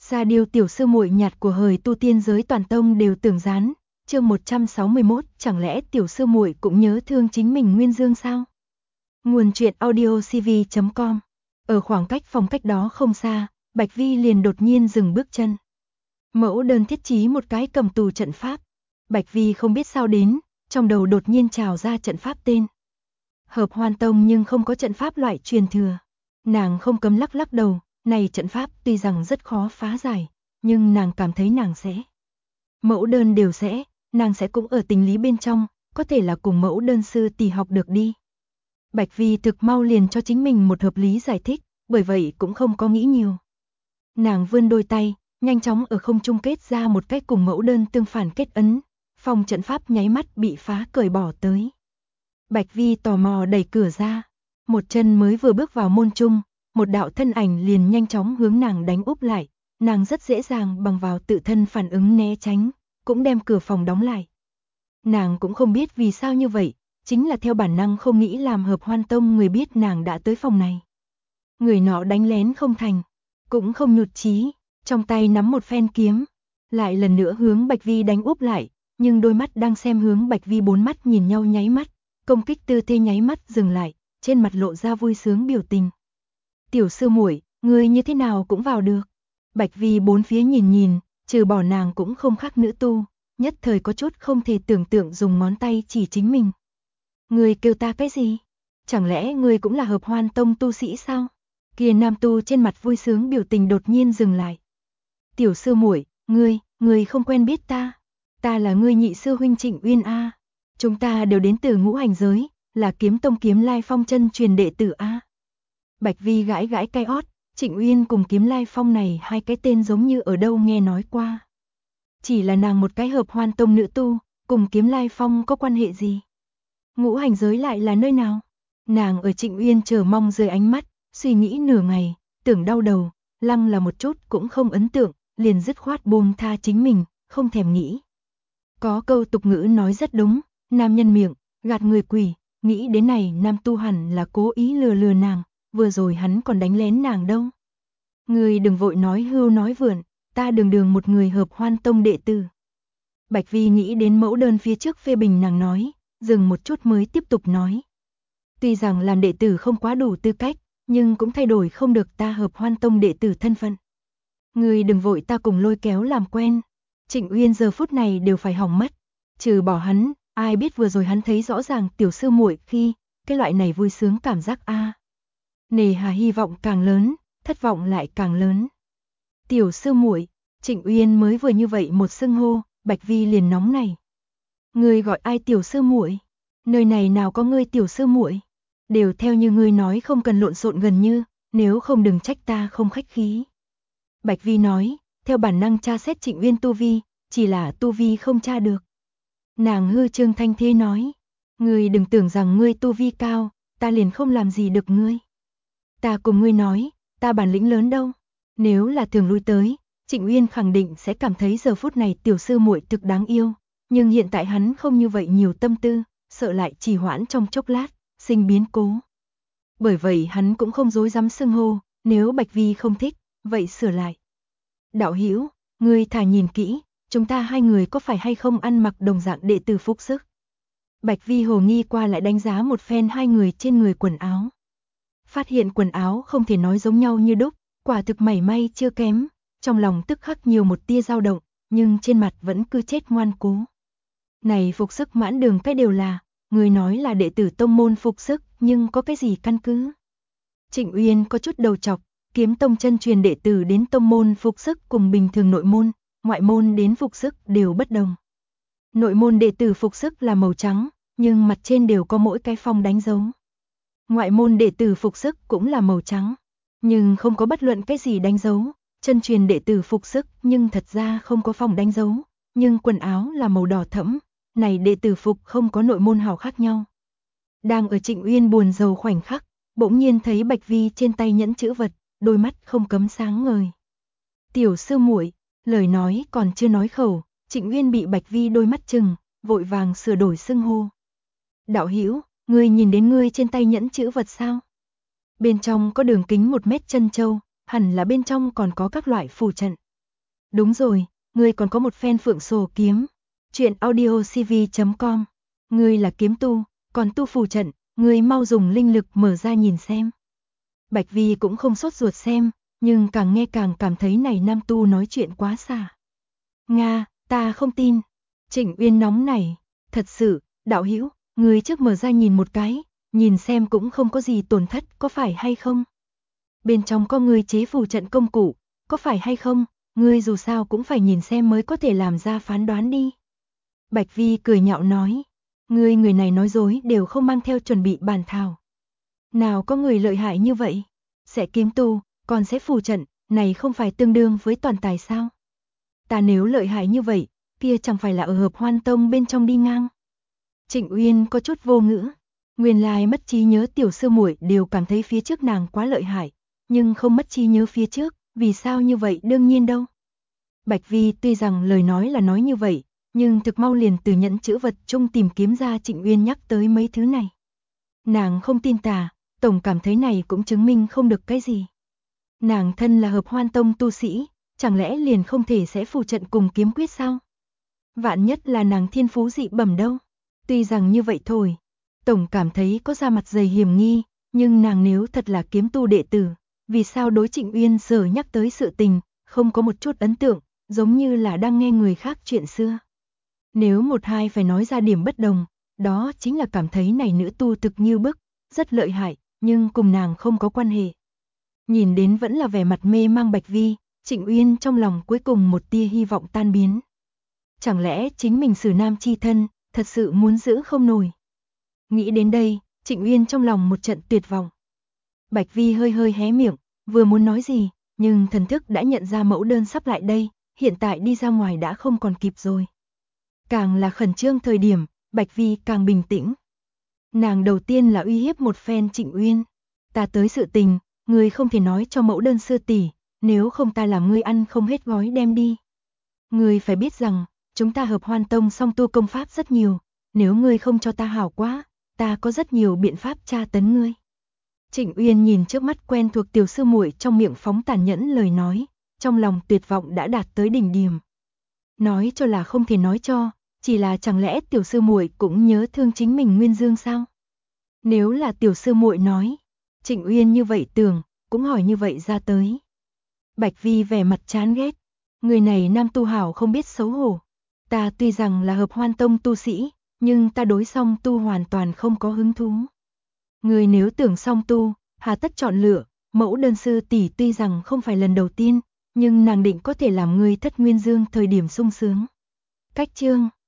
Ra điều tiểu sư muội nhạt của hời tu tiên giới toàn tông đều tưởng gián. Chương 161, chẳng lẽ tiểu sư muội cũng nhớ thương chính mình Nguyên Dương sao? Nguồn truyện audiocv.com. Ở khoảng cách phòng cách đó không xa, Bạch Vi liền đột nhiên dừng bước chân. Mẫu đơn thiết trí một cái cầm tù trận pháp. Bạch Vi không biết sao đến, trong đầu đột nhiên trào ra trận pháp tên. Hợp Hoan Tông nhưng không có trận pháp loại truyền thừa. Nàng không cấm lắc lắc đầu, này trận pháp tuy rằng rất khó phá giải, nhưng nàng cảm thấy nàng sẽ. Mẫu đơn đều sẽ, nàng sẽ cũng ở tình lý bên trong, có thể là cùng mẫu đơn sư tỷ học được đi. Bạch Vi thực mau liền cho chính mình một hợp lý giải thích, bởi vậy cũng không có nghĩ nhiều. Nàng vươn đôi tay, nhanh chóng ở không trung kết ra một cách cùng mẫu đơn tương phản kết ấn, phòng trận pháp nháy mắt bị phá cởi bỏ tới. Bạch Vi tò mò đẩy cửa ra, một chân mới vừa bước vào môn trung, một đạo thân ảnh liền nhanh chóng hướng nàng đánh úp lại, nàng rất dễ dàng bằng vào tự thân phản ứng né tránh, cũng đem cửa phòng đóng lại. Nàng cũng không biết vì sao như vậy, chính là theo bản năng không nghĩ làm Hợp Hoan Tông người biết nàng đã tới phòng này. Người nọ đánh lén không thành, cũng không nhụt chí, trong tay nắm một phen kiếm, lại lần nữa hướng Bạch Vi đánh úp lại, nhưng đôi mắt đang xem hướng Bạch Vi bốn mắt nhìn nhau nháy mắt, công kích tư thế nháy mắt dừng lại, trên mặt lộ ra vui sướng biểu tình. Tiểu sư muội, ngươi như thế nào cũng vào được. Bạch Vi bốn phía nhìn nhìn, trừ bỏ nàng cũng không khác nữ tu, nhất thời có chút không thể tưởng tượng dùng ngón tay chỉ chính mình. Ngươi kêu ta cái gì? Chẳng lẽ ngươi cũng là Hợp Hoan Tông tu sĩ sao? Kia nam tu trên mặt vui sướng biểu tình đột nhiên dừng lại. Tiểu sư muội, ngươi không quen biết ta. Ta là ngươi nhị sư huynh Trịnh Uyên a. Chúng ta đều đến từ Ngũ Hành giới, là Kiếm Tông Kiếm Lai Phong chân truyền đệ tử a. Bạch Vi gãi gãi cái ót, Trịnh Uyên cùng Kiếm Lai Phong này hai cái tên giống như ở đâu nghe nói qua. Chỉ là nàng một cái Hợp Hoan Tông nữ tu, cùng Kiếm Lai Phong có quan hệ gì? Ngũ Hành giới lại là nơi nào? Nàng ở Trịnh Uyên chờ mong dưới ánh mắt, suy nghĩ nửa ngày, tưởng đau đầu, lăng là một chút cũng không ấn tượng, liền dứt khoát buông tha chính mình, không thèm nghĩ. Có câu tục ngữ nói rất đúng, nam nhân miệng, gạt người quỷ, nghĩ đến này nam tu hẳn là cố ý lừa nàng, vừa rồi hắn còn đánh lén nàng đâu. Người đừng vội nói hưu nói vượn, ta đường một người Hợp Hoan Tông đệ tử. Bạch Vi nghĩ đến mẫu đơn phía trước phê bình nàng nói, dừng một chút mới tiếp tục nói. Tuy rằng làm đệ tử không quá đủ tư cách, nhưng cũng thay đổi không được ta Hợp Hoan Tông đệ tử thân phận. Người đừng vội ta cùng lôi kéo làm quen. Trịnh Uyên giờ phút này đều phải hỏng mất. Trừ bỏ hắn, ai biết vừa rồi hắn thấy rõ ràng tiểu sư muội khi, cái loại này vui sướng cảm giác a. Nề hà hy vọng càng lớn, thất vọng lại càng lớn. Tiểu sư muội, Trịnh Uyên mới vừa như vậy một xưng hô, Bạch Vi liền nóng này. Ngươi gọi ai tiểu sư muội? Nơi này nào có ngươi tiểu sư muội? Đều theo như ngươi nói không cần lộn xộn gần như, nếu không đừng trách ta không khách khí. Bạch Vi nói, theo bản năng tra xét Trịnh Uyên tu vi, chỉ là tu vi không tra được. Nàng hư trương thanh thế nói, ngươi đừng tưởng rằng ngươi tu vi cao, ta liền không làm gì được ngươi. Ta cùng ngươi nói, ta bản lĩnh lớn đâu. Nếu là thường lui tới, Trịnh Uyên khẳng định sẽ cảm thấy giờ phút này tiểu sư muội thực đáng yêu, nhưng hiện tại hắn không như vậy nhiều tâm tư, sợ lại trì hoãn trong chốc lát, sinh biến cố. Bởi vậy hắn cũng không dối dám xưng hô, nếu Bạch Vi không thích, vậy sửa lại. Đạo hữu, ngươi thả nhìn kỹ, chúng ta hai người có phải hay không ăn mặc đồng dạng đệ tử phúc sức? Bạch Vi hồ nghi qua lại đánh giá một phen hai người trên người quần áo. Phát hiện quần áo không thể nói giống nhau như đúc, quả thực mảy may chưa kém, trong lòng tức khắc nhiều một tia dao động, nhưng trên mặt vẫn cứ chết ngoan cố. Này phục sức mãn đường cái đều là, người nói là đệ tử tông môn phục sức, nhưng có cái gì căn cứ? Trịnh Uyên có chút đầu chọc, Kiếm Tông chân truyền đệ tử đến tông môn phục sức cùng bình thường nội môn, ngoại môn đến phục sức đều bất đồng. Nội môn đệ tử phục sức là màu trắng, nhưng mặt trên đều có mỗi cái phong đánh dấu. Ngoại môn đệ tử phục sức cũng là màu trắng, nhưng không có bất luận cái gì đánh dấu. Chân truyền đệ tử phục sức nhưng thật ra không có phong đánh dấu, nhưng quần áo là màu đỏ thẫm, này đệ tử phục không có nội môn hào khác nhau. Đang ở Trịnh Uyên buồn rầu khoảnh khắc, bỗng nhiên thấy Bạch Vi trên tay nhẫn chữ vật, đôi mắt không cấm sáng ngời. Tiểu sư muội, lời nói còn chưa nói khẩu, Trịnh Uyên bị Bạch Vi đôi mắt chừng, vội vàng sửa đổi xưng hô. Đạo hữu, ngươi nhìn đến ngươi trên tay nhẫn chữ vật sao? Bên trong có đường kính 1 mét chân châu, hẳn là bên trong còn có các loại phù trận. Đúng rồi, ngươi còn có một phen Phượng Sổ kiếm. Chuyện audiocv.com. Ngươi là kiếm tu, còn tu phù trận, ngươi mau dùng linh lực mở ra nhìn xem. Bạch Vi cũng không sốt ruột xem, nhưng càng nghe càng cảm thấy này nam tu nói chuyện quá xa. Nga, ta không tin. Trịnh Uyên nóng nảy, thật sự, đạo hữu, ngươi trước mở ra nhìn một cái, nhìn xem cũng không có gì tổn thất, có phải hay không? Bên trong có ngươi chế phù trận công cụ, có phải hay không? Ngươi dù sao cũng phải nhìn xem mới có thể làm ra phán đoán đi. Bạch Vi cười nhạo nói, ngươi người này nói dối đều không mang theo chuẩn bị bàn thảo. Nào có người lợi hại như vậy, sẽ kiếm tu, còn sẽ phù trận, này không phải tương đương với toàn tài sao? Ta nếu lợi hại như vậy, kia chẳng phải là ở Hợp Hoan Tông bên trong đi ngang. Trịnh Uyên có chút vô ngữ, nguyên lai mất trí nhớ tiểu sư muội đều cảm thấy phía trước nàng quá lợi hại, nhưng không mất trí nhớ phía trước, vì sao như vậy đương nhiên đâu. Bạch Vi tuy rằng lời nói là nói như vậy, nhưng thực mau liền từ nhẫn chữ vật chung tìm kiếm ra Trịnh Uyên nhắc tới mấy thứ này. Nàng không tin tà, tổng cảm thấy này cũng chứng minh không được cái gì. Nàng thân là Hợp Hoan Tông tu sĩ, chẳng lẽ liền không thể sẽ phù trận cùng kiếm quyết sao? Vạn nhất là nàng thiên phú dị bẩm đâu. Tuy rằng như vậy thôi, tổng cảm thấy có ra mặt dày hiểm nghi, nhưng nàng nếu thật là kiếm tu đệ tử, vì sao đối Trịnh Uyên giờ nhắc tới sự tình, không có một chút ấn tượng, giống như là đang nghe người khác chuyện xưa. Nếu một hai phải nói ra điểm bất đồng, đó chính là cảm thấy này nữ tu thực như bức, rất lợi hại, nhưng cùng nàng không có quan hệ. Nhìn đến vẫn là vẻ mặt mê mang Bạch Vi, Trịnh Uyên trong lòng cuối cùng một tia hy vọng tan biến. Chẳng lẽ chính mình xử nam chi thân, thật sự muốn giữ không nổi. Nghĩ đến đây, Trịnh Uyên trong lòng một trận tuyệt vọng. Bạch Vi hơi hơi hé miệng, vừa muốn nói gì, nhưng thần thức đã nhận ra mẫu đơn sắp lại đây, hiện tại đi ra ngoài đã không còn kịp rồi. Càng là khẩn trương thời điểm, Bạch Vi càng bình tĩnh. Nàng đầu tiên là uy hiếp một phen Trịnh Uyên. Ta tới sự tình, ngươi không thể nói cho mẫu đơn sư tỷ, nếu không ta làm ngươi ăn không hết gói đem đi. Ngươi phải biết rằng, chúng ta Hợp Hoan Tông song tu công pháp rất nhiều, nếu ngươi không cho ta hảo quá, ta có rất nhiều biện pháp tra tấn ngươi. Trịnh Uyên nhìn trước mắt quen thuộc tiểu sư muội trong miệng phóng tàn nhẫn lời nói, trong lòng tuyệt vọng đã đạt tới đỉnh điểm. Nói cho là không thể nói cho, chỉ là chẳng lẽ tiểu sư muội cũng nhớ thương chính mình Nguyên Dương sao? Nếu là tiểu sư muội nói, Trịnh Uyên như vậy tưởng, cũng hỏi như vậy ra tới. Bạch Vi vẻ mặt chán ghét, người này nam tu hảo không biết xấu hổ. Ta tuy rằng là Hợp Hoan Tông tu sĩ, nhưng ta đối song tu hoàn toàn không có hứng thú. Người nếu tưởng song tu, hà tất chọn lựa, mẫu đơn sư tỷ tuy rằng không phải lần đầu tiên, nhưng nàng định có thể làm người thất Nguyên Dương thời điểm sung sướng. Cách chương